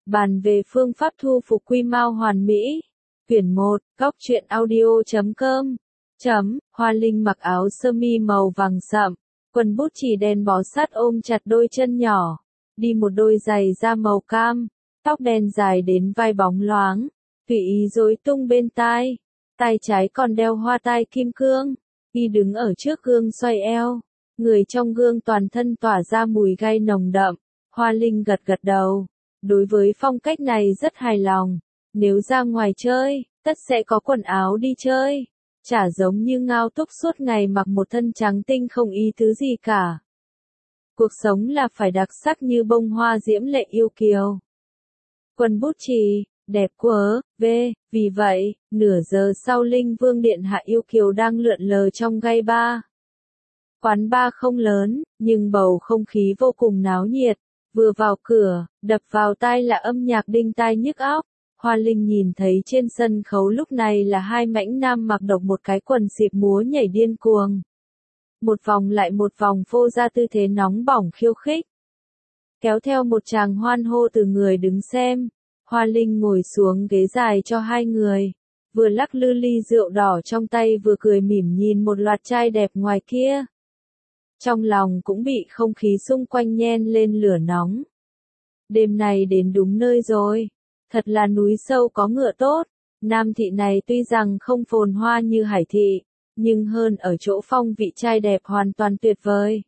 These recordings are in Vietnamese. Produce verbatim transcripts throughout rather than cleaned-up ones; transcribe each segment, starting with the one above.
Bàn về phương pháp thu phục quy mao hoàn mỹ. Quyển một, góc truyện audio chấm com. Chấm, Hoa Linh mặc áo sơ mi màu vàng sậm, quần bút chì đen bó sát ôm chặt đôi chân nhỏ, đi một đôi giày da màu cam, tóc đen dài đến vai bóng loáng, tùy ý rối tung bên tai, tay trái còn đeo hoa tai kim cương, y đứng ở trước gương xoay eo, người trong gương toàn thân tỏa ra mùi gai nồng đậm. Hoa Linh gật gật đầu, đối với phong cách này rất hài lòng, nếu ra ngoài chơi, tất sẽ có quần áo đi chơi. Chả giống như Ngao Túc suốt ngày mặc một thân trắng tinh không ý tứ gì cả. Cuộc sống là phải đặc sắc như bông hoa diễm lệ yêu kiều. Quần bút chì, đẹp quá, về, vì vậy, nửa giờ sau Linh Vương Điện Hạ yêu kiều đang lượn lờ trong gai ba. Quán bar không lớn, nhưng bầu không khí vô cùng náo nhiệt, vừa vào cửa, đập vào tai là âm nhạc đinh tai nhức óc. Hoa Linh nhìn thấy trên sân khấu lúc này là hai mãnh nam mặc độc một cái quần xịp múa nhảy điên cuồng. Một vòng lại một vòng phô ra tư thế nóng bỏng khiêu khích. Kéo theo một tràng hoan hô từ người đứng xem, Hoa Linh ngồi xuống ghế dài cho hai người, vừa lắc lư ly rượu đỏ trong tay vừa cười mỉm nhìn một loạt trai đẹp ngoài kia. Trong lòng cũng bị không khí xung quanh nhen lên lửa nóng. Đêm này đến đúng nơi rồi. Thật là núi sâu có ngựa tốt, Nam thị này tuy rằng không phồn hoa như Hải thị, nhưng hơn ở chỗ phong vị trai đẹp hoàn toàn tuyệt vời.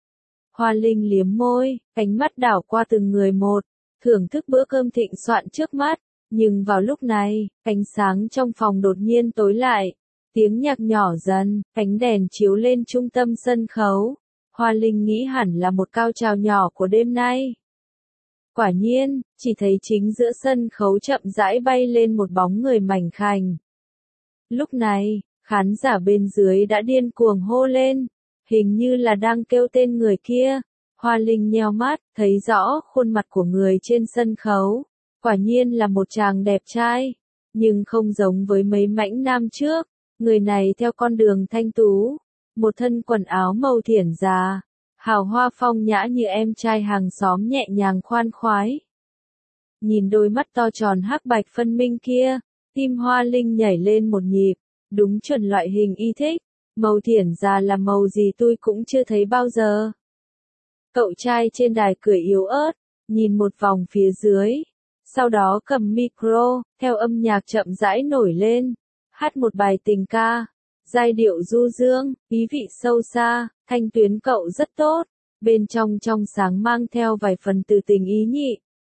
Hoa Linh liếm môi, ánh mắt đảo qua từng người một, thưởng thức bữa cơm thịnh soạn trước mắt, nhưng vào lúc này, ánh sáng trong phòng đột nhiên tối lại, tiếng nhạc nhỏ dần, ánh đèn chiếu lên trung tâm sân khấu. Hoa Linh nghĩ hẳn là một cao trào nhỏ của đêm nay. Quả nhiên, chỉ thấy chính giữa sân khấu chậm rãi bay lên một bóng người mảnh khảnh. Lúc này, khán giả bên dưới đã điên cuồng hô lên, hình như là đang kêu tên người kia. Hoa Linh nheo mắt, thấy rõ khuôn mặt của người trên sân khấu. Quả nhiên là một chàng đẹp trai, nhưng không giống với mấy mãnh nam trước. Người này theo con đường thanh tú, một thân quần áo màu thiển già. Hào hoa phong nhã như em trai hàng xóm nhẹ nhàng khoan khoái. Nhìn đôi mắt to tròn hắc bạch phân minh kia, tim Hoa Linh nhảy lên một nhịp, đúng chuẩn loại hình y thích, màu thiển già là màu gì tôi cũng chưa thấy bao giờ. Cậu trai trên đài cười yếu ớt, nhìn một vòng phía dưới, sau đó cầm micro, theo âm nhạc chậm rãi nổi lên, hát một bài tình ca. Giai điệu du dương, ý vị sâu xa, thanh tuyến cậu rất tốt, bên trong trong sáng mang theo vài phần từ tình ý nhị.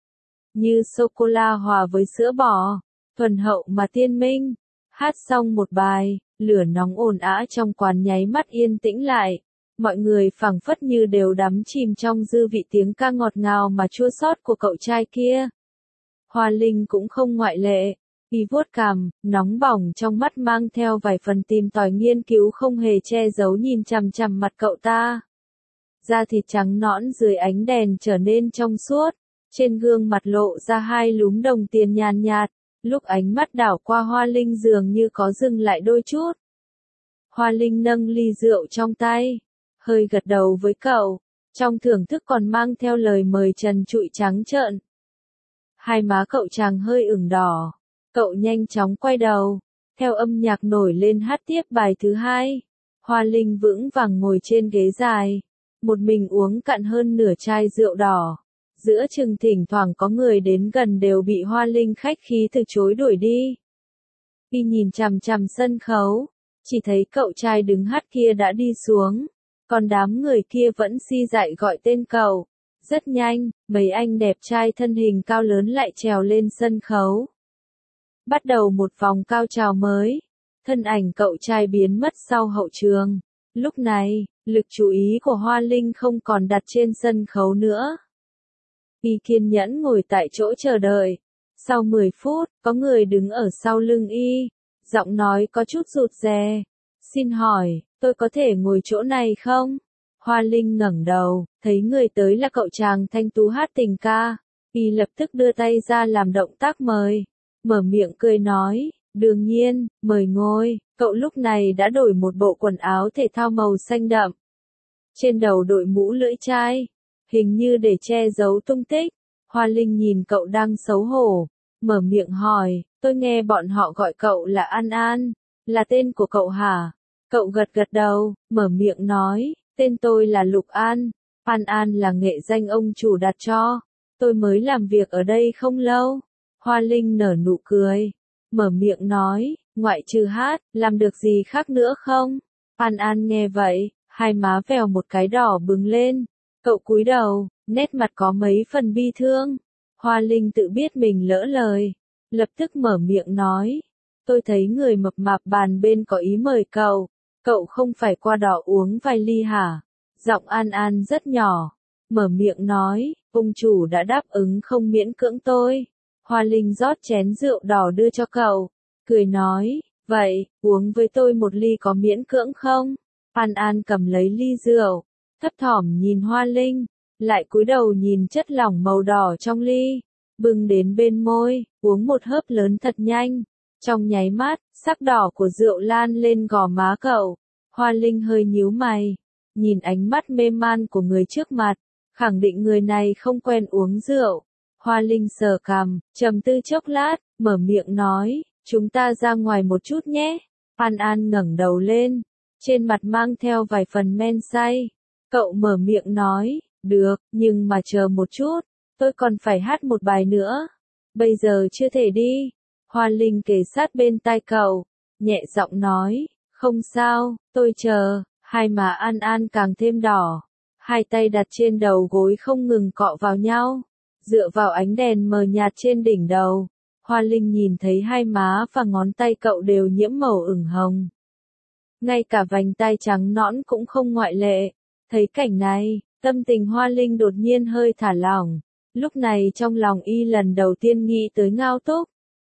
Như sô-cô-la hòa với sữa bò, thuần hậu mà tiên minh. Hát xong một bài, lửa nóng ồn ào trong quán nháy mắt yên tĩnh lại. Mọi người phảng phất như đều đắm chìm trong dư vị tiếng ca ngọt ngào mà chua xót của cậu trai kia. Hoa Linh cũng không ngoại lệ. Y vuốt cằm, nóng bỏng trong mắt mang theo vài phần tìm tòi nghiên cứu không hề che giấu nhìn chằm chằm mặt cậu ta. Da thịt trắng nõn dưới ánh đèn trở nên trong suốt, trên gương mặt lộ ra hai lúm đồng tiền nhàn nhạt, lúc ánh mắt đảo qua Hoa Linh dường như có dừng lại đôi chút. Hoa Linh nâng ly rượu trong tay, hơi gật đầu với cậu, trong thưởng thức còn mang theo lời mời trần trụi trắng trợn. Hai má cậu chàng hơi ửng đỏ. Cậu nhanh chóng quay đầu, theo âm nhạc nổi lên hát tiếp bài thứ hai. Hoa Linh vững vàng ngồi trên ghế dài, một mình uống cạn hơn nửa chai rượu đỏ. Giữa chừng thỉnh thoảng có người đến gần đều bị Hoa Linh khách khí từ chối đuổi đi. Khi nhìn chằm chằm sân khấu, chỉ thấy cậu trai đứng hát kia đã đi xuống, còn đám người kia vẫn si dại gọi tên cậu. Rất nhanh, mấy anh đẹp trai thân hình cao lớn lại trèo lên sân khấu. Bắt đầu một vòng cao trào mới, thân ảnh cậu trai biến mất sau hậu trường. Lúc này, lực chú ý của Hoa Linh không còn đặt trên sân khấu nữa. Y kiên nhẫn ngồi tại chỗ chờ đợi. Sau mười phút, có người đứng ở sau lưng Y, giọng nói có chút rụt rè. Xin hỏi, tôi có thể ngồi chỗ này không? Hoa Linh ngẩng đầu, thấy người tới là cậu chàng thanh tú hát tình ca. Y lập tức đưa tay ra làm động tác mời. Mở miệng cười nói, đương nhiên, mời ngồi. Cậu lúc này đã đổi một bộ quần áo thể thao màu xanh đậm. Trên đầu đội mũ lưỡi chai, hình như để che giấu tung tích. Hoa Linh nhìn cậu đang xấu hổ, mở miệng hỏi, tôi nghe bọn họ gọi cậu là An An, là tên của cậu hả? Cậu gật gật đầu, mở miệng nói, tên tôi là Lục An, An An là nghệ danh ông chủ đặt cho, tôi mới làm việc ở đây không lâu. Hoa Linh nở nụ cười, mở miệng nói, ngoại trừ hát, làm được gì khác nữa không? An An nghe vậy, hai má vèo một cái đỏ bừng lên, cậu cúi đầu, nét mặt có mấy phần bi thương. Hoa Linh tự biết mình lỡ lời, lập tức mở miệng nói, tôi thấy người mập mạp bàn bên có ý mời cậu, cậu không phải qua đó uống vài ly hả? Giọng An An rất nhỏ, mở miệng nói, ông chủ đã đáp ứng không miễn cưỡng tôi. Hoa Linh rót chén rượu đỏ đưa cho cậu, cười nói, vậy, uống với tôi một ly có miễn cưỡng không? An An cầm lấy ly rượu, thấp thỏm nhìn Hoa Linh, lại cúi đầu nhìn chất lỏng màu đỏ trong ly, bưng đến bên môi, uống một hớp lớn thật nhanh. Trong nháy mắt, sắc đỏ của rượu lan lên gò má cậu. Hoa Linh hơi nhíu mày, nhìn ánh mắt mê man của người trước mặt, khẳng định người này không quen uống rượu. Hoa Linh sờ cằm, trầm tư chốc lát, mở miệng nói, chúng ta ra ngoài một chút nhé. An An ngẩng đầu lên, trên mặt mang theo vài phần men say. Cậu mở miệng nói, được, nhưng mà chờ một chút, tôi còn phải hát một bài nữa. Bây giờ chưa thể đi. Hoa Linh kề sát bên tai cậu, nhẹ giọng nói, không sao, tôi chờ. Hai má An An càng thêm đỏ, hai tay đặt trên đầu gối không ngừng cọ vào nhau, dựa vào ánh đèn mờ nhạt trên đỉnh đầu. Hoa Linh nhìn thấy hai má và ngón tay cậu đều nhiễm màu ửng hồng. Ngay cả vành tai trắng nõn cũng không ngoại lệ. Thấy cảnh này, tâm tình Hoa Linh đột nhiên hơi thả lỏng. Lúc này trong lòng y lần đầu tiên nghĩ tới Ngao Túc.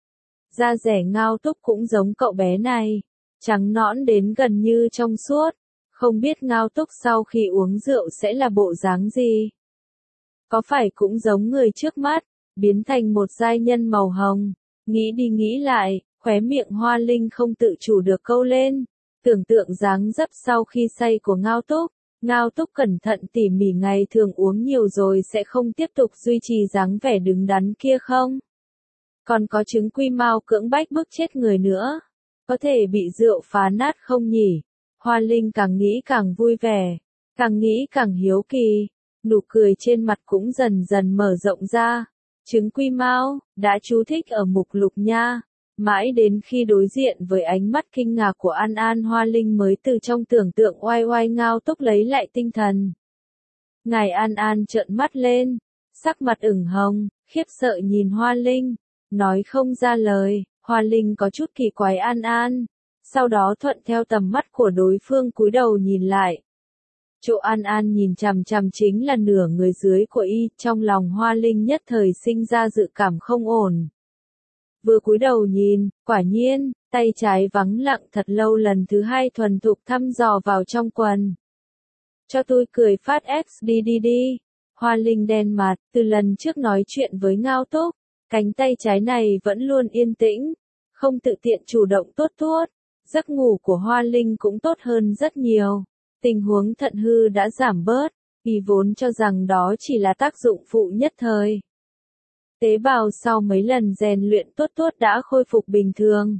Da dẻ Ngao Túc cũng giống cậu bé này, trắng nõn đến gần như trong suốt. Không biết Ngao Túc sau khi uống rượu sẽ là bộ dáng gì? Có phải cũng giống người trước mắt, biến thành một giai nhân màu hồng? Nghĩ đi nghĩ lại, khóe miệng Hoa Linh không tự chủ được câu lên. Tưởng tượng dáng dấp sau khi say của Ngao Túc. Ngao Túc cẩn thận tỉ mỉ ngày thường uống nhiều rồi sẽ không tiếp tục duy trì dáng vẻ đứng đắn kia không? Còn có chứng quy mau cưỡng bách bức chết người nữa. Có thể bị rượu phá nát không nhỉ? Hoa Linh càng nghĩ càng vui vẻ, càng nghĩ càng hiếu kỳ, nụ cười trên mặt cũng dần dần mở rộng ra. Trứng quy mau, đã chú thích ở mục lục nha. Mãi đến khi đối diện với ánh mắt kinh ngạc của An An, Hoa Linh mới từ trong tưởng tượng oai oai Ngao Túc lấy lại tinh thần. Ngài An An trợn mắt lên, sắc mặt ửng hồng, khiếp sợ nhìn Hoa Linh, nói không ra lời. Hoa Linh có chút kỳ quái An An, sau đó thuận theo tầm mắt của đối phương cúi đầu nhìn lại. Chỗ An An nhìn chằm chằm chính là nửa người dưới của y, trong lòng Hoa Linh nhất thời sinh ra dự cảm không ổn. Vừa cúi đầu nhìn, quả nhiên, tay trái vắng lặng thật lâu lần thứ hai thuần thục thăm dò vào trong quần. Cho tôi cười phát X đi đi đi. Hoa Linh đen mặt, từ lần trước nói chuyện với Ngao Túc, cánh tay trái này vẫn luôn yên tĩnh, không tự tiện chủ động tốt tốt. Giấc ngủ của Hoa Linh cũng tốt hơn rất nhiều. Tình huống thận hư đã giảm bớt, vì vốn cho rằng đó chỉ là tác dụng phụ nhất thời. Tế bào sau mấy lần rèn luyện tốt tốt đã khôi phục bình thường.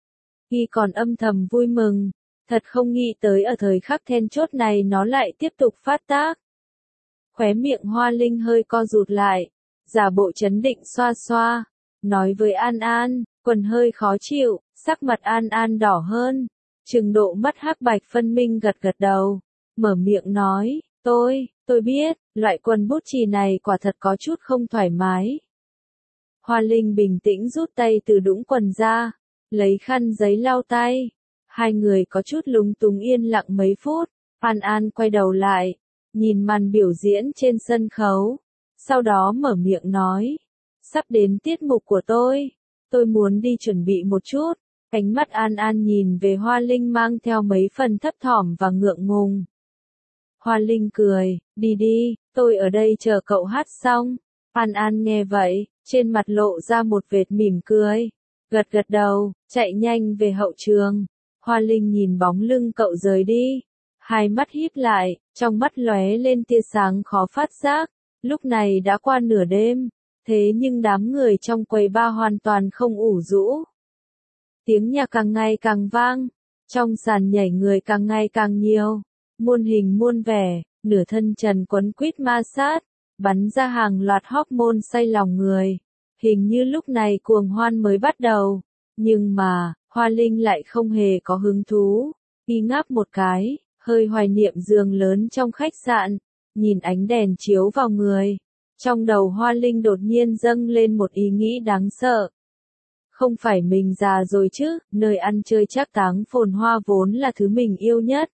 Y còn âm thầm vui mừng, thật không nghĩ tới ở thời khắc then chốt này nó lại tiếp tục phát tác. Khóe miệng Hoa Linh hơi co rụt lại, giả bộ trấn định xoa xoa, nói với An An, quần hơi khó chịu, sắc mặt An An đỏ hơn, trừng độ mắt hắc bạch phân minh gật gật đầu, mở miệng nói, tôi, tôi biết, loại quần bút chì này quả thật có chút không thoải mái. Hoa Linh bình tĩnh rút tay từ đũng quần ra, lấy khăn giấy lau tay. Hai người có chút lúng túng yên lặng mấy phút, An An quay đầu lại, nhìn màn biểu diễn trên sân khấu, sau đó mở miệng nói, sắp đến tiết mục của tôi, tôi muốn đi chuẩn bị một chút. Ánh mắt An An nhìn về Hoa Linh mang theo mấy phần thấp thỏm và ngượng ngùng. Hoa Linh cười, đi đi, tôi ở đây chờ cậu hát xong. An An nghe vậy, trên mặt lộ ra một vệt mỉm cười, gật gật đầu, chạy nhanh về hậu trường. Hoa Linh nhìn bóng lưng cậu rời đi, hai mắt híp lại, trong mắt lóe lên tia sáng khó phát giác. Lúc này đã qua nửa đêm, Thế nhưng đám người trong quầy bar hoàn toàn không ủ rũ. Tiếng nhạc càng ngày càng vang, trong sàn nhảy người càng ngày càng nhiều, muôn hình muôn vẻ, nửa thân trần quấn quýt ma sát, bắn ra hàng loạt hormone say lòng người. Hình như lúc này cuồng hoan mới bắt đầu, nhưng mà, Hoa Linh lại không hề có hứng thú, y ngáp một cái, hơi hoài niệm giường lớn trong khách sạn, nhìn ánh đèn chiếu vào người. Trong đầu Hoa Linh đột nhiên dâng lên một ý nghĩ đáng sợ. Không phải mình già rồi chứ, nơi ăn chơi trác táng phồn hoa vốn là thứ mình yêu nhất.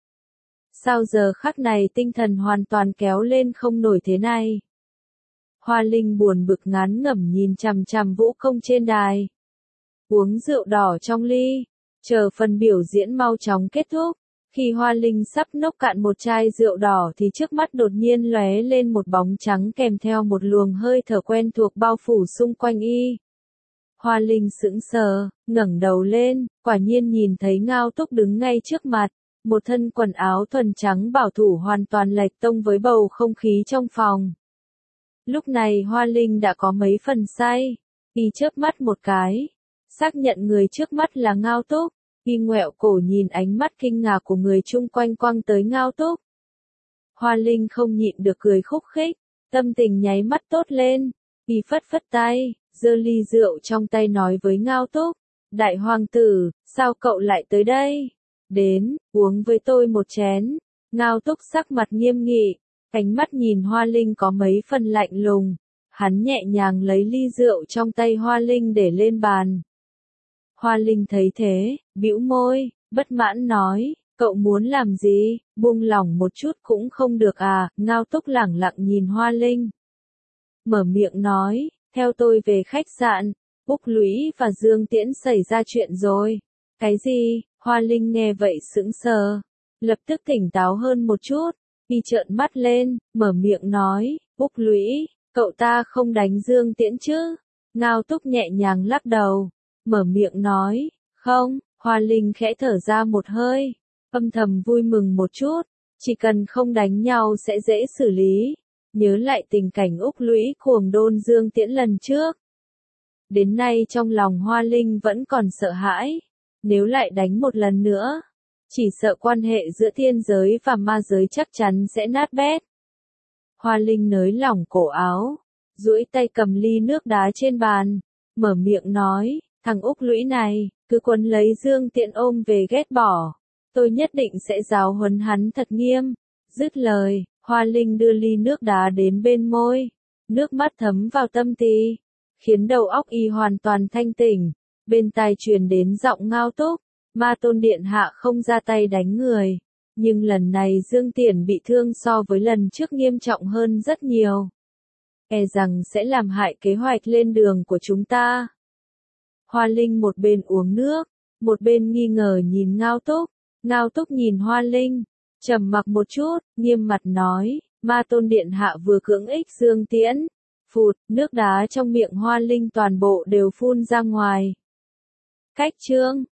Sao giờ khắc này tinh thần hoàn toàn kéo lên không nổi thế này? Hoa Linh buồn bực ngán ngẩm nhìn chằm chằm vũ công trên đài. Uống rượu đỏ trong ly, chờ phần biểu diễn mau chóng kết thúc. Khi Hoa Linh sắp nốc cạn một chai rượu đỏ thì trước mắt đột nhiên lóe lên một bóng trắng kèm theo một luồng hơi thở quen thuộc bao phủ xung quanh y. Hoa Linh sững sờ, ngẩng đầu lên, quả nhiên nhìn thấy Ngao Túc đứng ngay trước mặt, một thân quần áo thuần trắng bảo thủ hoàn toàn lệch tông với bầu không khí trong phòng. Lúc này Hoa Linh đã có mấy phần say, y chớp mắt một cái, xác nhận người trước mắt là Ngao Túc. Y ngoẹo cổ nhìn ánh mắt kinh ngạc của người chung quanh quăng tới Ngao Túc. Hoa Linh không nhịn được cười khúc khích, tâm tình nháy mắt tốt lên, y phất phất tay, giơ ly rượu trong tay nói với Ngao Túc, đại hoàng tử, sao cậu lại tới đây? Đến, uống với tôi một chén. Ngao Túc sắc mặt nghiêm nghị, ánh mắt nhìn Hoa Linh có mấy phần lạnh lùng, hắn nhẹ nhàng lấy ly rượu trong tay Hoa Linh để lên bàn. Hoa Linh thấy thế, bĩu môi, bất mãn nói, cậu muốn làm gì, buông lỏng một chút cũng không được à, Ngao Túc lẳng lặng nhìn Hoa Linh. Mở miệng nói, theo tôi về khách sạn, Úc Lũy và Dương Tiễn xảy ra chuyện rồi. Cái gì, Hoa Linh nghe vậy sững sờ, lập tức tỉnh táo hơn một chút, y trợn mắt lên, mở miệng nói, Úc Lũy, cậu ta không đánh Dương Tiễn chứ? Ngao Túc nhẹ nhàng lắc đầu. Mở miệng nói, không, Hoa Linh khẽ thở ra một hơi, âm thầm vui mừng một chút, chỉ cần không đánh nhau sẽ dễ xử lý, nhớ lại tình cảnh Úc Lũy cuồng đôn Dương Tiễn lần trước. Đến nay trong lòng Hoa Linh vẫn còn sợ hãi, nếu lại đánh một lần nữa, chỉ sợ quan hệ giữa thiên giới và ma giới chắc chắn sẽ nát bét. Hoa Linh nới lỏng cổ áo, duỗi tay cầm ly nước đá trên bàn, mở miệng nói, thằng Úc Lũy này, cứ quấn lấy Dương Tiễn ôm về ghét bỏ. Tôi nhất định sẽ giáo huấn hắn thật nghiêm. Dứt lời, Hoa Linh đưa ly nước đá đến bên môi. Nước mắt thấm vào tâm tí, khiến đầu óc y hoàn toàn thanh tỉnh. Bên tai truyền đến giọng Ngao Túc, Ma Tôn Điện Hạ không ra tay đánh người. Nhưng lần này Dương Tiễn bị thương so với lần trước nghiêm trọng hơn rất nhiều. E rằng sẽ làm hại kế hoạch lên đường của chúng ta. Hoa Linh một bên uống nước, một bên nghi ngờ nhìn Ngao Túc. Ngao Túc nhìn Hoa Linh, trầm mặc một chút, nghiêm mặt nói, Ma Tôn Điện Hạ vừa cưỡng ích Dương Tiễn. Phụt, nước đá trong miệng Hoa Linh toàn bộ đều phun ra ngoài. Cách chương